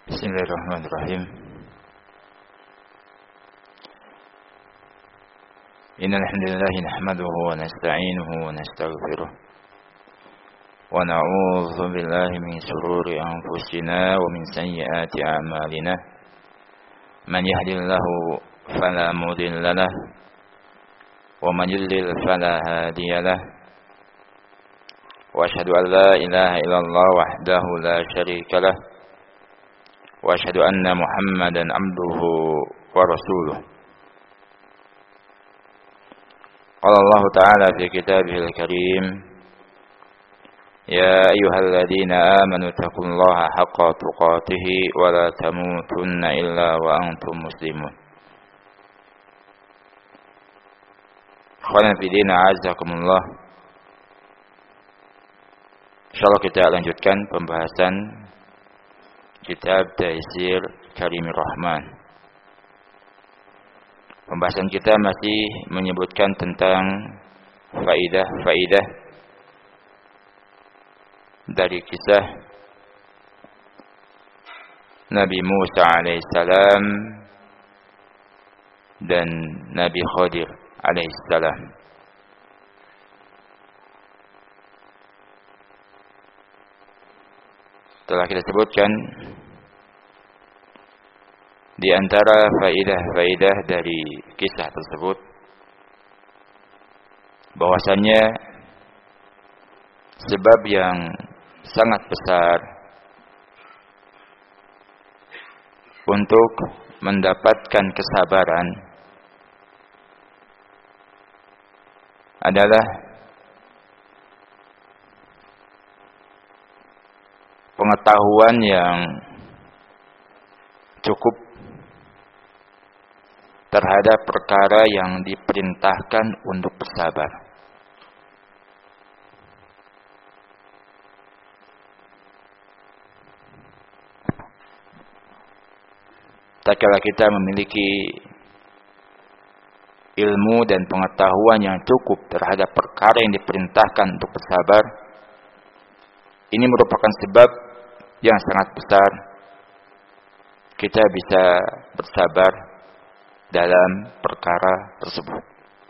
Bismillahirrahmanirrahim. Innal hamdalillah nahmaduhu wa nasta'inuhu wa nastaghfiruh wa na'udzu billahi min shururi anfusina wa min sayyiati a'malina. Man yahdihillahu fala mudilla lahu wa man yudlil fala hadiya lahu. Wa asyhadu an la ilaha illallah wahdahu la syarika lahu wa asyhadu anna Muhammadan abduhu wa rasuluh. Qala Allah Ta'ala fi kitabihil karim, ya ayyuhalladzina amanu taqullaha haqqa tuqatih wa la tamutunna illa wa antum muslimun. Ikhwanan fi din, a'azzakumullah. Insyaallah kita lanjutkan pembahasan kitab Taysir Karimir Rahman. Pembahasan kita masih menyebutkan tentang faidah-faidah dari kisah Nabi Musa alaihissalam dan Nabi Khadir alaihissalam. Telah kita sebutkan di antara faidah-faidah dari kisah tersebut bahwasannya sebab yang sangat besar untuk mendapatkan kesabaran adalah pengetahuan yang cukup terhadap perkara yang diperintahkan untuk bersabar. Tak kala kita memiliki ilmu dan pengetahuan yang cukup terhadap perkara yang diperintahkan untuk bersabar, ini merupakan sebab yang sangat besar kita bisa bersabar dalam perkara tersebut.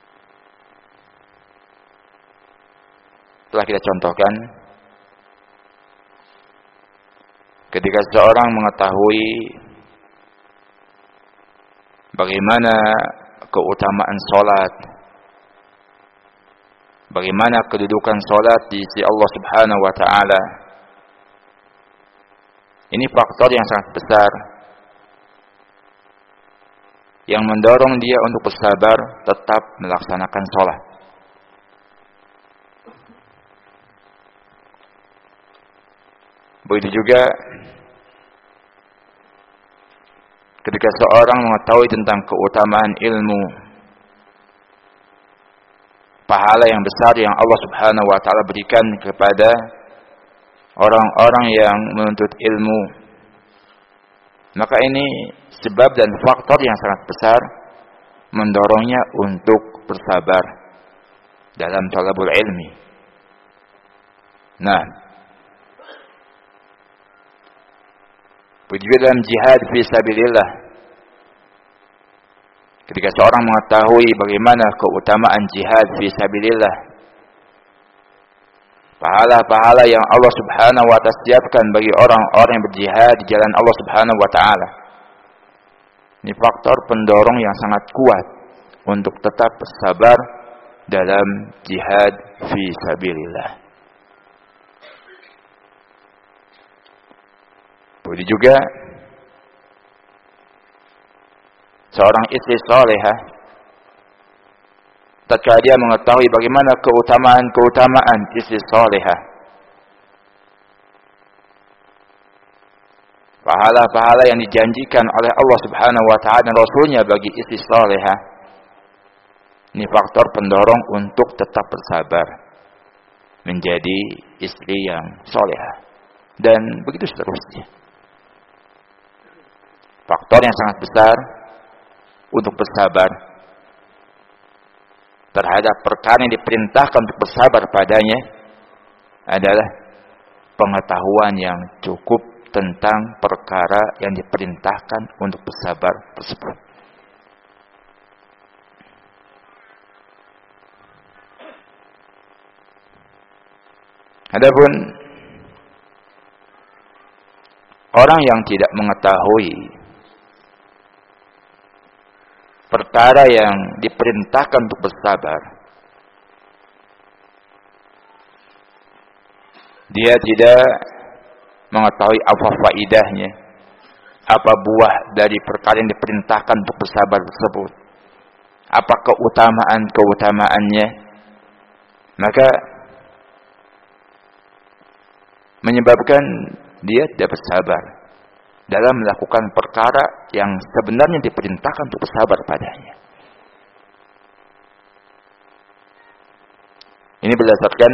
Telah kita contohkan ketika seseorang mengetahui bagaimana keutamaan salat, bagaimana kedudukan salat di sisi Allah Subhanahu wa taala. Ini faktor yang sangat besar yang mendorong dia untuk bersabar tetap melaksanakan salat. Begitu juga ketika seorang mengetahui tentang keutamaan ilmu, pahala yang besar yang Allah Subhanahu wa taala berikan kepada orang-orang yang menuntut ilmu, maka ini sebab dan faktor yang sangat besar mendorongnya untuk bersabar dalam talabul ilmi. Nah, begitu dalam jihad fi sabilillah, ketika seorang mengetahui bagaimana keutamaan jihad fi sabilillah, pahala-pahala yang Allah Subhanahu wa taala siapkan bagi orang-orang yang berjihad di jalan Allah Subhanahu wa taala, ini faktor pendorong yang sangat kuat untuk tetap bersabar dalam jihad fi sabilillah. Begitu juga seorang istri salehah, tatkala dia mengetahui bagaimana keutamaan istri salehah, pahala-pahala yang dijanjikan oleh Allah Subhanahu wa taala dan Rasulnya bagi istri salehah, ini faktor pendorong untuk tetap bersabar menjadi istri yang salehah, dan begitu seterusnya. Faktor yang sangat besar untuk bersabar terhadap perkara yang diperintahkan untuk bersabar padanya adalah pengetahuan yang cukup tentang perkara yang diperintahkan untuk bersabar tersebut. Adapun orang yang tidak mengetahui perkara yang diperintahkan untuk bersabar, dia tidak mengetahui apa faidahnya, apa buah dari perkara yang diperintahkan untuk bersabar tersebut, apa keutamaan-keutamaannya, maka menyebabkan dia tidak bersabar dalam melakukan perkara yang sebenarnya diperintahkan untuk bersabar padanya. Ini berdasarkan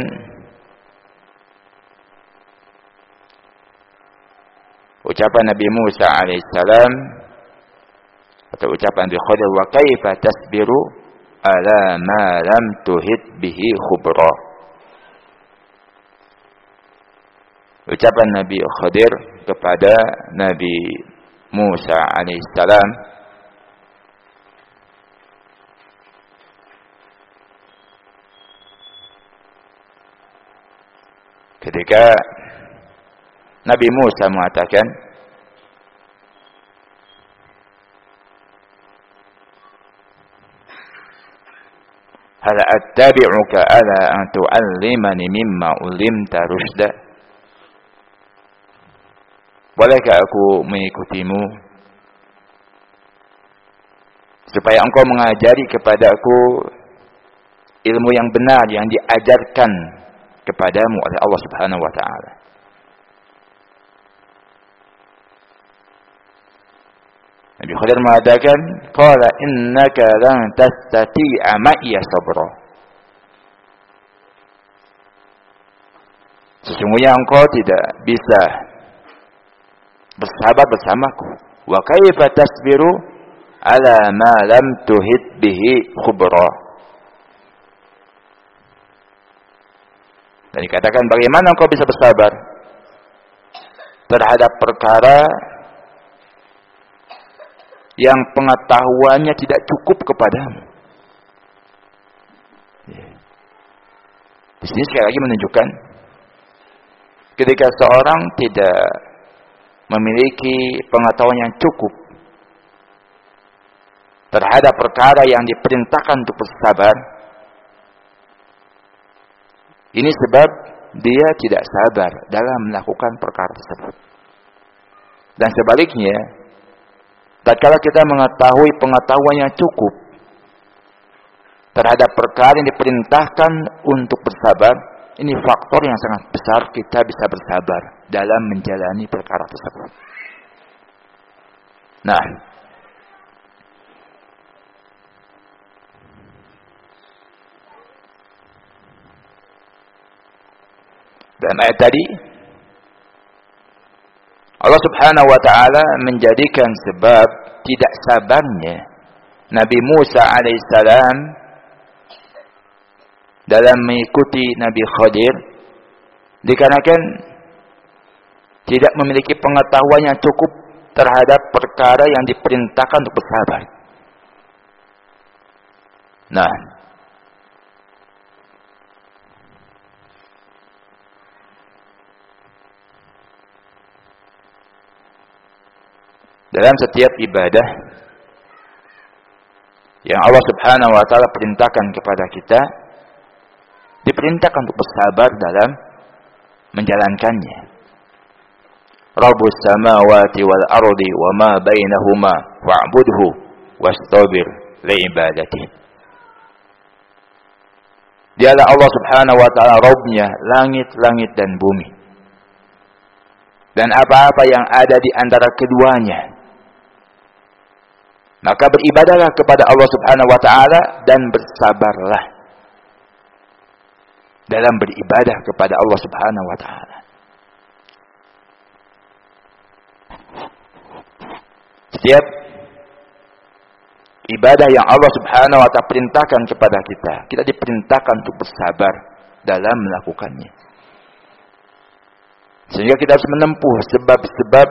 ucapan Nabi Musa alaihissalam atau ucapan Nabi Khadir, wa kaifa tasbiru ala ma lam tuhit bihi khubra. Ucapan Nabi Khadir kepada Nabi Musa alaihissalam ketika Nabi Musa mengatakan, hal attabi'uka ala an tu'allimani mimma ulimta rushda. Bolehkah aku mengikutimu supaya engkau mengajari kepadaku ilmu yang benar yang diajarkan kepadamu oleh Allah Subhanahu wa taala. Nabi Khadir mengatakan, qala innaka lan tastati'a ma'iya sabra. Sesungguhnya engkau tidak bisa bersabar bersamaku. Wa kaifa tasbiru ala ma lam tuhit bihi khubra. Dan dikatakan, bagaimana engkau bisa bersabar terhadap perkara yang pengetahuannya tidak cukup kepadamu. Di sini sekali lagi menunjukkan ketika seorang tidak memiliki pengetahuan yang cukup terhadap perkara yang diperintahkan untuk bersabar, ini sebab dia tidak sabar dalam melakukan perkara tersebut. Dan sebaliknya, tatkala kita mengetahui pengetahuan yang cukup terhadap perkara yang diperintahkan untuk bersabar, ini faktor yang sangat besar kita bisa bersabar dalam menjalani perkara tersebut. Nah, dalam ayat tadi Allah Subhanahu wa taala menjadikan sebab tidak sabarnya Nabi Musa alaihissalam dalam mengikuti Nabi Khadir dikarenakan tidak memiliki pengetahuan yang cukup terhadap perkara yang diperintahkan untuk bersabar. Nah, dalam setiap ibadah yang Allah Subhanahu wa taala perintahkan kepada kita, diperintahkan untuk bersabar dalam menjalankannya. Rabbus samawati wal ardi wa ma bainahuma fa'budhu wastabir li'ibadati. Dialah Allah Subhanahu wa taala Rabbnya langit-langit dan bumi, dan apa-apa yang ada di antara keduanya. Maka beribadahlah kepada Allah Subhanahu wa taala dan bersabarlah dalam beribadah kepada Allah Subhanahu wa taala. Setiap ibadah yang Allah Subhanahu wa taala perintahkan kepada kita, kita diperintahkan untuk bersabar dalam melakukannya. Sehingga kita harus menempuh sebab-sebab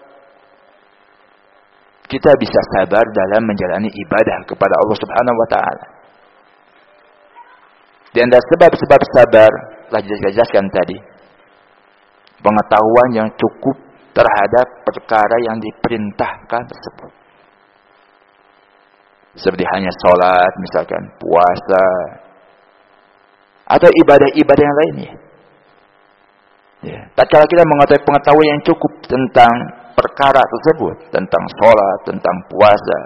kita bisa sabar dalam menjalani ibadah kepada Allah Subhanahu wa taala. Di antara sebab-sebab sabar telah dijelaskan tadi, pengetahuan yang cukup terhadap perkara yang diperintahkan tersebut. Seperti hanya sholat, misalkan puasa, atau ibadah-ibadah yang lainnya. Ya. Tatkala kita mengetahui pengetahuan yang cukup tentang perkara tersebut, tentang sholat, tentang puasa,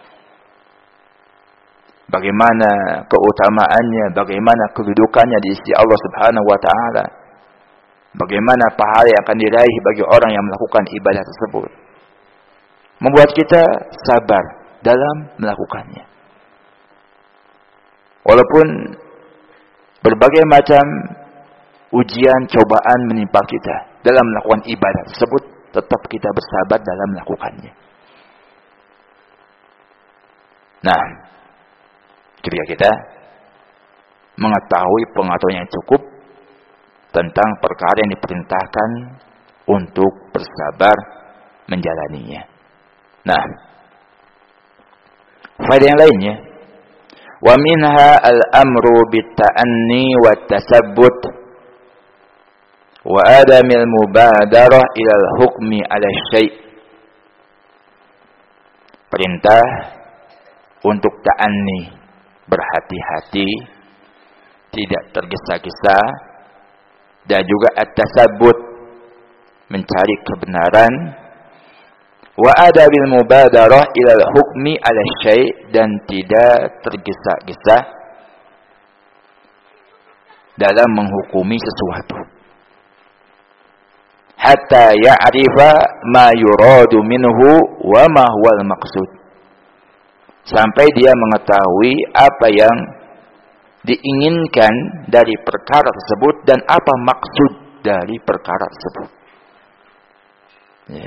bagaimana keutamaannya, bagaimana kedudukannya di sisi Allah Subhanahu wa taala, bagaimana pahala yang akan diraih bagi orang yang melakukan ibadah tersebut, membuat kita sabar dalam melakukannya. Walaupun berbagai macam ujian, cobaan menimpa kita dalam melakukan ibadah tersebut, tetap kita bersabar dalam melakukannya. Nah, ketika kita mengetahui pengetahuan yang cukup tentang perkara yang diperintahkan untuk bersabar menjalaninya. Nah, faedah yang lainnya, wa minha al-amru bit-ta'anni wat-tasabbut wa adamil mubadarah ila al-hukmi 'ala syai'. Perintah untuk ta'anni, berhati-hati, tidak tergesa-gesa, dan juga at-tasabbut, mencari kebenaran, wa adabil mubadarah ilal hukmi 'ala syai', dan tidak tergesa-gesa dalam menghukumi sesuatu, hatta ya'rifa ma yuradu minhu wa ma huwal maqsud, sampai dia mengetahui apa yang diinginkan dari perkara tersebut dan apa maksud dari perkara tersebut. Ya.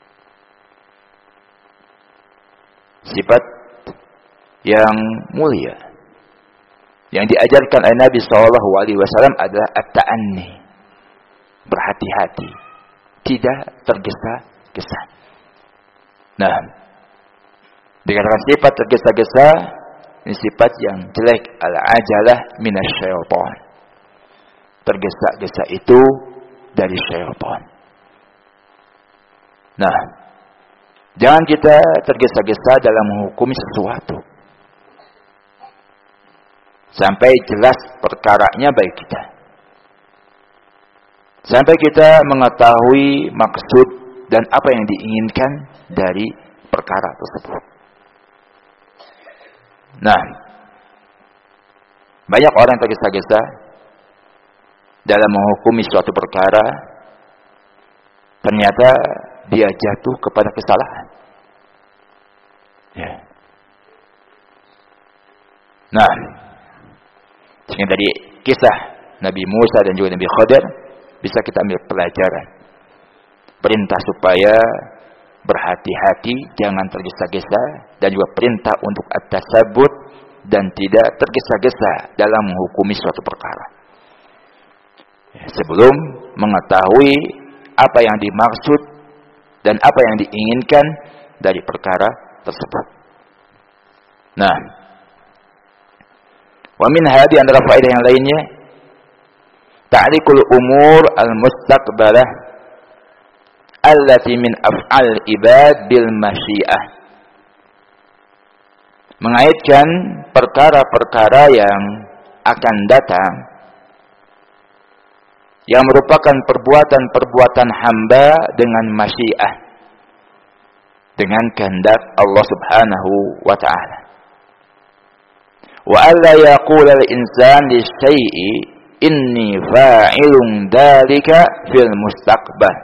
Sifat yang mulia yang diajarkan oleh Nabi SAW adalah at-ta'anni, berhati-hati, tidak tergesa-gesa. Nah, dikatakan sifat tergesa-gesa, ini sifat yang jelek, al-ajalah minasyaitan. Tergesa-gesa itu dari syaitan. Nah, jangan kita tergesa-gesa dalam menghukumi sesuatu sampai jelas perkaranya bagi kita, sampai kita mengetahui maksud dan apa yang diinginkan dari perkara tersebut. Nah, banyak orang yang tergesa-gesa dalam menghukumi suatu perkara, ternyata dia jatuh kepada kesalahan. Ya. Nah, sehingga dari kisah Nabi Musa dan juga Nabi Khadir bisa kita ambil pelajaran. Perintah supaya berhati-hati, jangan tergesa-gesa, dan juga perintah untuk at-tasabbut dan tidak tergesa-gesa dalam menghukumi suatu perkara. Sebelum mengetahui apa yang dimaksud dan apa yang diinginkan dari perkara tersebut. Nah, wa min hadi antara faedah yang lainnya, ta'liqul umur al-mustaqbalah allati min af'al ibad bil masyiah. Mengaitkan perkara-perkara yang akan datang yang merupakan perbuatan-perbuatan hamba dengan masyiah, dengan kehendak Allah Subhanahu wa ta'ala. Wa alla yaqula al-insan li syai'i inni fa'ilun dzalika fil mustaqbal.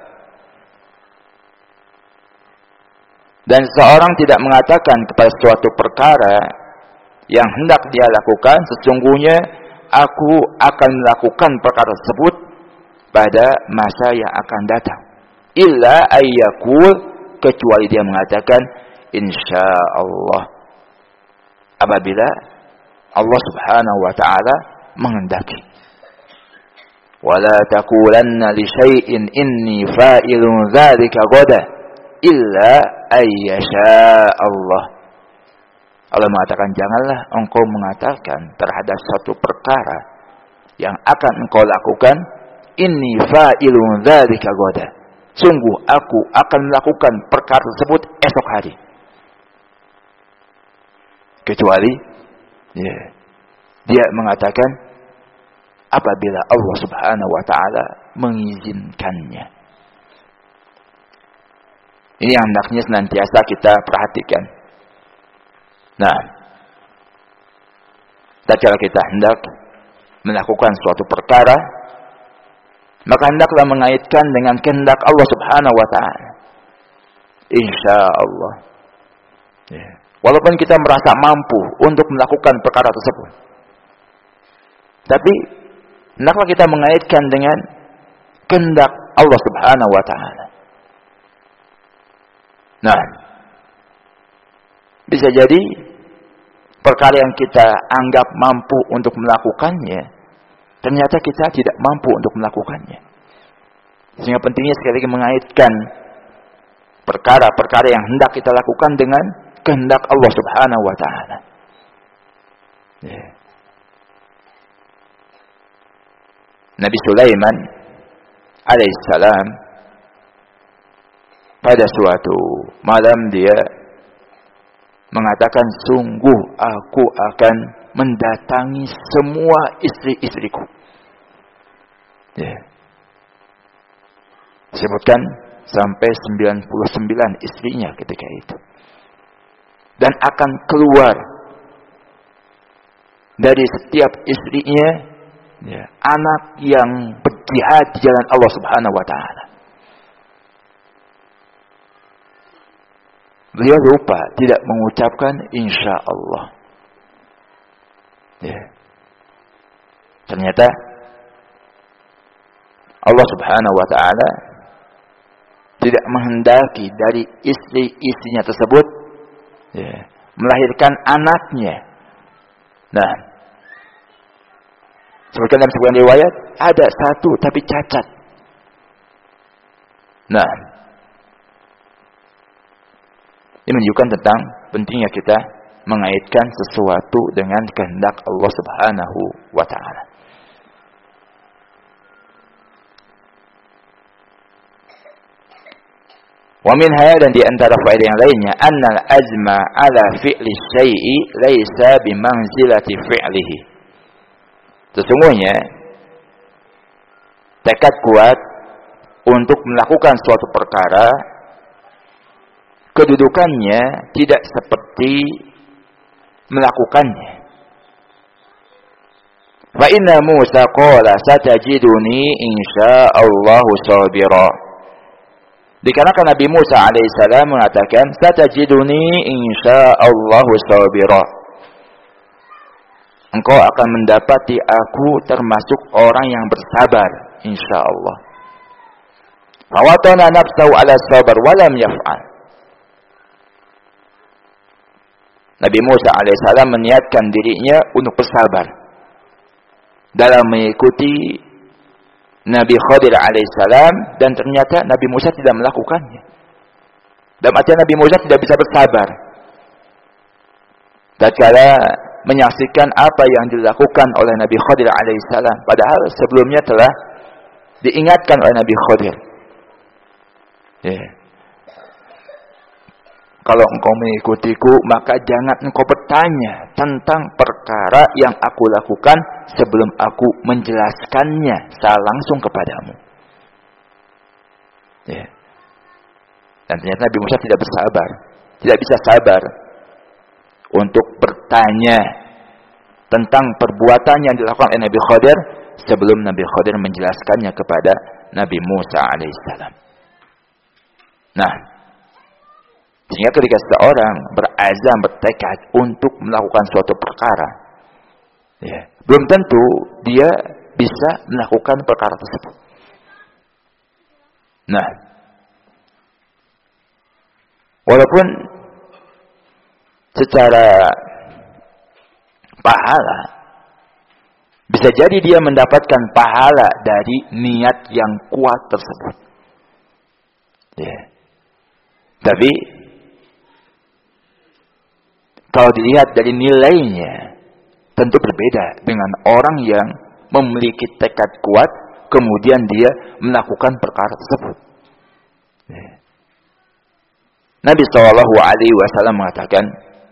Dan seorang tidak mengatakan kepada suatu perkara yang hendak dia lakukan, sesungguhnya aku akan melakukan perkara tersebut pada masa yang akan datang. Illa ayyakul, kecuali dia mengatakan insyaallah, apabila Allah Subhanahu wa ta'ala menghendaki. Wala taqulanna li syai'in inni fa'ilun dzalika ghadan illa ayyasha Allah. Allah mengatakan, janganlah engkau mengatakan terhadap suatu perkara yang akan engkau lakukan, inni fa'ilun dzalika ghadan. Sungguh aku akan melakukan perkara tersebut esok hari. Kecuali dia mengatakan apabila Allah Subhanahu wa taala mengizinkannya. Ini yang hendaknya senantiasa kita perhatikan. Nah, tatkala kita hendak melakukan suatu perkara, maka hendaklah mengaitkan dengan kehendak Allah Subhanahu wa taala. Insyaallah. Walaupun kita merasa mampu untuk melakukan perkara tersebut, tapi hendaklah kita mengaitkan dengan kehendak Allah Subhanahu wa taala. Nah, bisa jadi perkara yang kita anggap mampu untuk melakukannya, ternyata kita tidak mampu untuk melakukannya. Sehingga pentingnya sekali lagi mengaitkan perkara-perkara yang hendak kita lakukan dengan kehendak Allah Subhanahu wa taala. Nabi Sulaiman alaihissalam pada suatu malam dia mengatakan, sungguh aku akan mendatangi semua istri-istriku. Sebutkan sampai 99 istrinya ketika itu. Dan akan keluar dari setiap istrinya anak yang berjihad di jalan Allah Subhanahu wa taala. Beliau lupa tidak mengucapkan insya Allah. Ternyata Allah Subhanahu wa taala tidak menghendaki dari istri-istrinya tersebut melahirkan anaknya. Nah, sebutkan dalam sebuah riwayat ada satu tapi cacat. Nah, ini menunjukkan tentang pentingnya kita mengaitkan sesuatu dengan kehendak Allah Subhanahu wa taala. Wa minha, dan di antara faedah yang lainnya, annal azma ala fi'li syai'i laisa bimanzilati fi'lihi. Sesungguhnya tekad kuat untuk melakukan suatu perkara, kedudukannya tidak seperti melakukannya. Fa inna Musa qala satajiduni insyaallahu sabira. Dikarenakan Nabi Musa alaihissalam mengatakan, satajiduni insyaallahu sabira. Engkau akan mendapati aku termasuk orang yang bersabar, insyaallah. Fawatana nafsahu ala sabar walam yaf'al. Nabi Musa alaihissalam meniatkan dirinya untuk bersabar dalam mengikuti Nabi Khadir alaihissalam, dan ternyata Nabi Musa tidak melakukannya. Dalam artian Nabi Musa tidak bisa bersabar tatkala menyaksikan apa yang dilakukan oleh Nabi Khadir alaihissalam, padahal sebelumnya telah diingatkan oleh Nabi Khadir. Kalau engkau mengikutiku, maka jangan engkau bertanya tentang perkara yang aku lakukan sebelum aku menjelaskannya secara langsung kepadamu. Dan ternyata Nabi Musa tidak bersabar, tidak bisa sabar untuk bertanya tentang perbuatan yang dilakukan oleh Nabi Khadir sebelum Nabi Khadir menjelaskannya kepada Nabi Musa alaihissalam. Nah, sehingga ketika seseorang berazam, bertekad untuk melakukan suatu perkara, belum tentu dia bisa melakukan perkara tersebut. Nah, walaupun secara pahala Bisa jadi dia mendapatkan pahala dari niat yang kuat tersebut. Ya. Tapi kalau dilihat dari nilainya, tentu berbeda dengan orang yang memiliki tekad kuat, kemudian dia melakukan perkara tersebut. Ya. Nabi SAW mengatakan,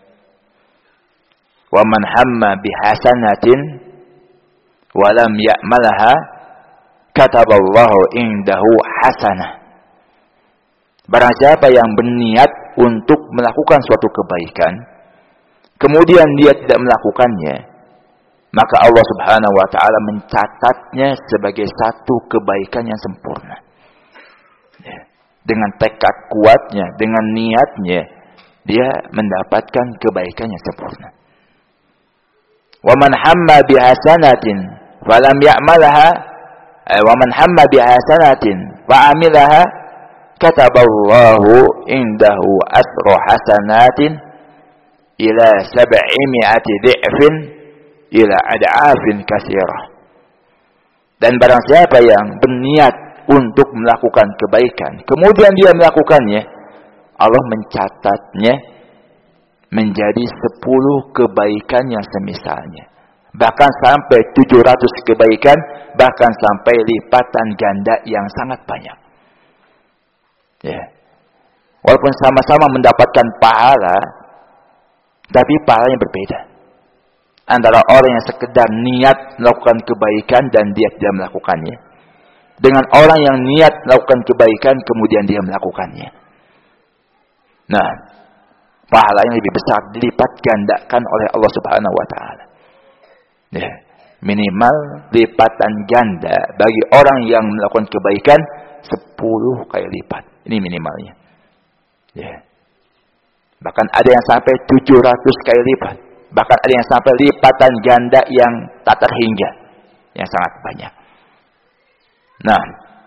"Wa man hamma bihasanatin wa lam ya'malha, kataballahu indahu hasanah." Barang siapa yang berniat untuk melakukan suatu kebaikan, kemudian dia tidak melakukannya, maka Allah Subhanahu wa taala mencatatnya sebagai satu kebaikan yang sempurna. Dengan tekad kuatnya, dengan niatnya, dia mendapatkan kebaikan yang sempurna. Wa man hamma bihasanatin wa lam ya'malha, wa man hamma bihasanatin wa 'amilaha, kataballahu indahu asra hasanatin ila 700 dhi'fin ila ad'afin katsirah. Dan barang siapa yang berniat untuk melakukan kebaikan, kemudian dia melakukannya, Allah mencatatnya menjadi 10 kebaikan yang semisalnya. Bahkan sampai 700 kebaikan, bahkan sampai lipatan ganda yang sangat banyak. Ya. Walaupun sama-sama mendapatkan pahala, tapi pahalanya berbeda. Antara orang yang sekedar niat melakukan kebaikan dan dia tidak melakukannya, dengan orang yang niat melakukan kebaikan kemudian dia melakukannya. Nah, pahalanya lebih besar, dilipat gandakan oleh Allah Subhanahu wa taala. Ya, minimal lipatan ganda bagi orang yang melakukan kebaikan 10 kali lipat. Ini minimalnya. Ya. Bahkan ada yang sampai 700 kali lipat. Bahkan ada yang sampai lipatan ganda yang tak terhingga, yang sangat banyak. Nah,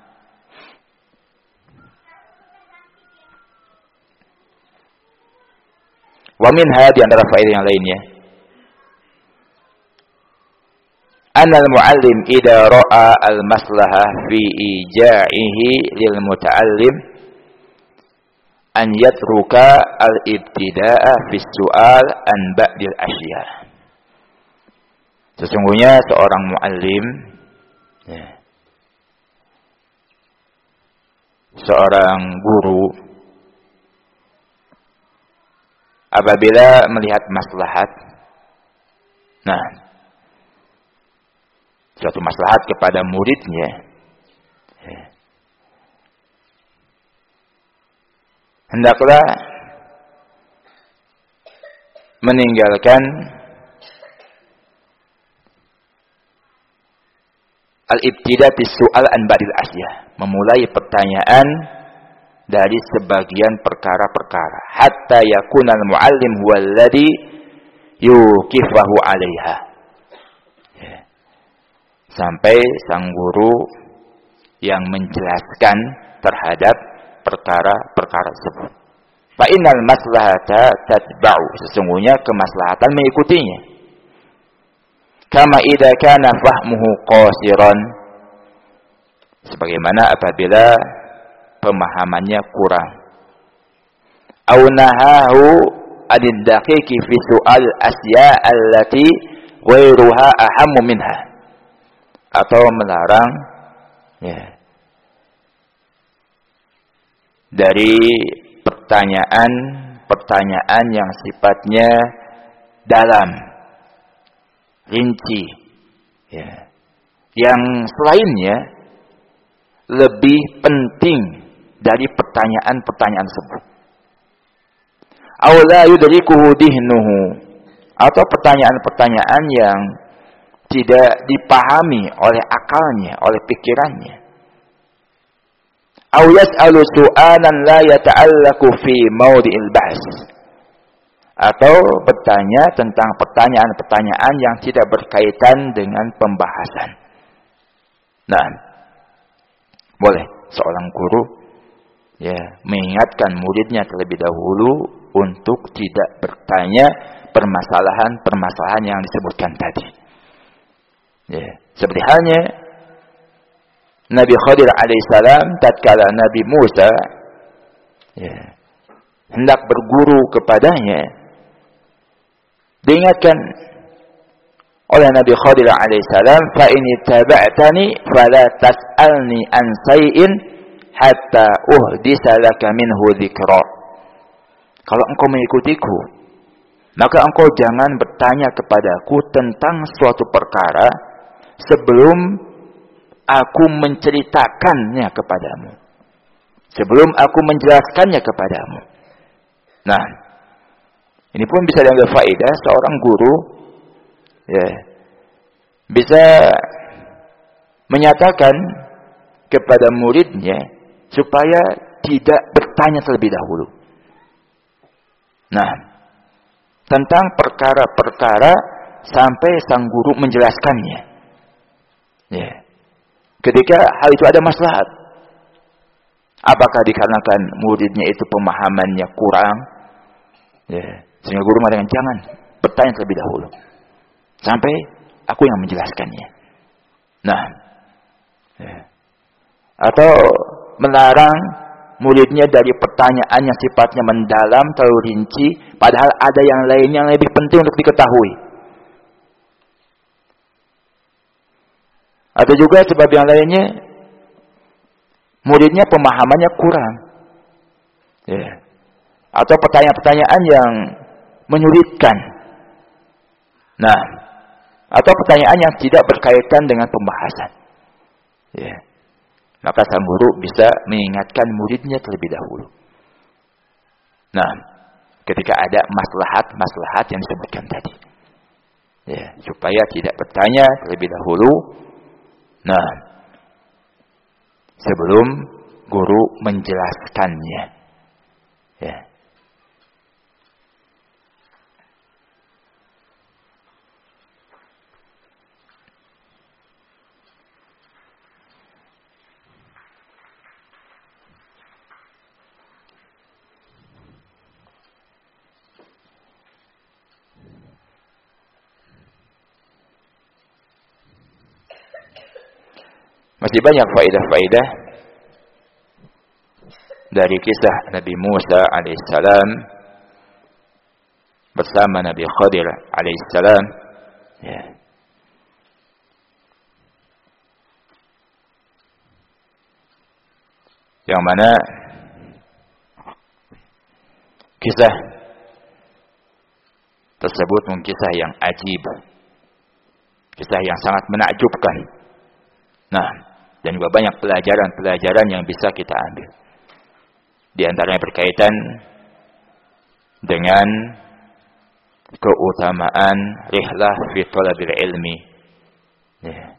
wa minha, di antara faedah yang lainnya, anna al-muallim idza ra'a al-maslahah fi ija'ihi lil muta'allim an yatruka al-ibtida'a fi su'al an ba'dil asya. Sesungguhnya seorang muallim, ya, seorang guru, apabila melihat maslahat, nah, suatu maslahat kepada muridnya, ya, hendaklah meninggalkan al-ibtida bis su'al an ba'dil asya, memulai pertanyaan dari sebagian perkara-perkara, hatta yakuna al-muallim huwa alladhi yuqifahu 'alaiha. Ya. Sampai sang guru yang menjelaskan terhadap perkara-perkara tersebut. Fa innal maslahata tatba'u, sesungguhnya kemaslahatan mengikutinya. Kama idza kana fahmuhu qasiran, sebagaimana apabila pemahamannya kurang. Au nahahu adid daqiqi fi su'al asya allati ghairuha ahammu minha, atau melarang, ya, dari pertanyaan yang sifatnya dalam, rinci, ya, yang selainnya lebih penting dari pertanyaan-pertanyaan tersebut. Aw la yudrikuhu dihnuhu, atau pertanyaan-pertanyaan yang tidak dipahami oleh akalnya, oleh pikirannya. Aw yas'alu su'alan la yata'allaqu fi mawdi'il bahs, atau bertanya tentang pertanyaan-pertanyaan yang tidak berkaitan dengan pembahasan. Nah, boleh seorang guru, ya, mengingatkan muridnya terlebih dahulu untuk tidak bertanya permasalahan-permasalahan yang disebutkan tadi. Ya, seperti halnya Nabi Khadir alaihissalam tatkala Nabi Musa ya, hendak berguru kepadanya, diingatkan oleh Nabi Khadir alaihissalam, fa in ittaba'tani fala tas'alni an shay'in hatta uhdisa laka minhu dzikra. Kalau engkau mengikutiku, maka engkau jangan bertanya kepadaku tentang suatu perkara sebelum aku menceritakannya kepadamu, sebelum aku menjelaskannya kepadamu. Nah, ini pun bisa diambil faedah seorang guru ya, bisa menyatakan kepada muridnya supaya tidak bertanya terlebih dahulu. Nah, tentang perkara-perkara sampai sang guru menjelaskannya. Ya. Ketika hal itu ada maslahat, apakah dikarenakan muridnya itu pemahamannya kurang, ya, sehingga guru mengatakan jangan bertanya terlebih dahulu sampai aku yang menjelaskannya. Nah, ya. Atau melarang muridnya dari pertanyaan yang sifatnya mendalam, terlalu rinci, padahal ada yang lainnya yang lebih penting untuk diketahui. Atau juga sebab yang lainnya, muridnya pemahamannya kurang. Ya. Atau pertanyaan-pertanyaan yang menyulitkan. Nah, atau pertanyaan yang tidak berkaitan dengan pembahasan. Ya. Maka sang guru bisa mengingatkan muridnya terlebih dahulu. Nah, ketika ada maslahat-maslahat yang disebutkan tadi. Ya, supaya tidak bertanya terlebih dahulu. Nah, sebelum guru menjelaskannya. Ya. Masih banyak faedah-faedah dari kisah Nabi Musa alaihissalam bersama Nabi Khadir alaihissalam. Ya. Yang mana kisah tersebut mungkin kisah yang ajib, kisah yang sangat menakjubkan. Nah, dan juga banyak pelajaran-pelajaran yang bisa kita ambil. Di antaranya berkaitan dengan keutamaan rihlah fi thalabil ilmi. Ya.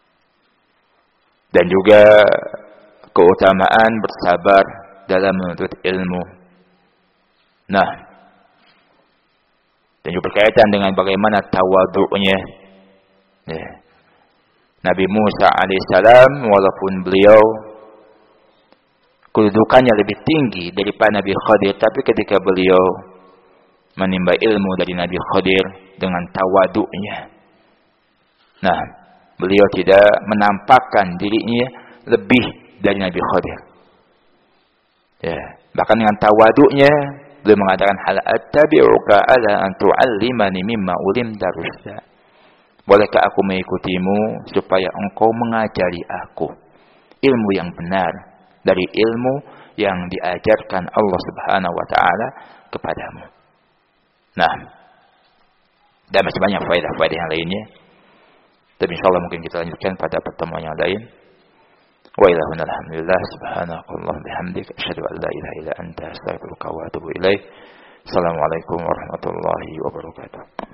Dan juga keutamaan bersabar dalam menuntut ilmu. Nah, dan juga berkaitan dengan bagaimana tawadhu'nya. Ya. Nabi Musa alaihissalam, walaupun beliau kedudukannya lebih tinggi daripada Nabi Khadir, tapi ketika beliau menimba ilmu dari Nabi Khadir dengan tawadhu'nya, nah, beliau tidak menampakkan dirinya lebih dari Nabi Khadir. Ya, bahkan dengan tawadhu'nya beliau mengatakan, hal attabi'uka ala an tu'allimani mimma ulimta rusyda. Bolehkah aku mengikutimu supaya engkau mengajari aku ilmu yang benar dari ilmu yang diajarkan Allah Subhanahu wa taala kepadamu. Nah, dan masih banyak faedah-faedah yang lainnya. Tapi insyaallah mungkin kita lanjutkan pada pertemuan yang lain. Wa ilahuna alhamdulillah subhanakallah bihamdika asyhadu an la ilaha illa anta astaghfiruka wa atubu ilaik. Assalamualaikum warahmatullahi wabarakatuh.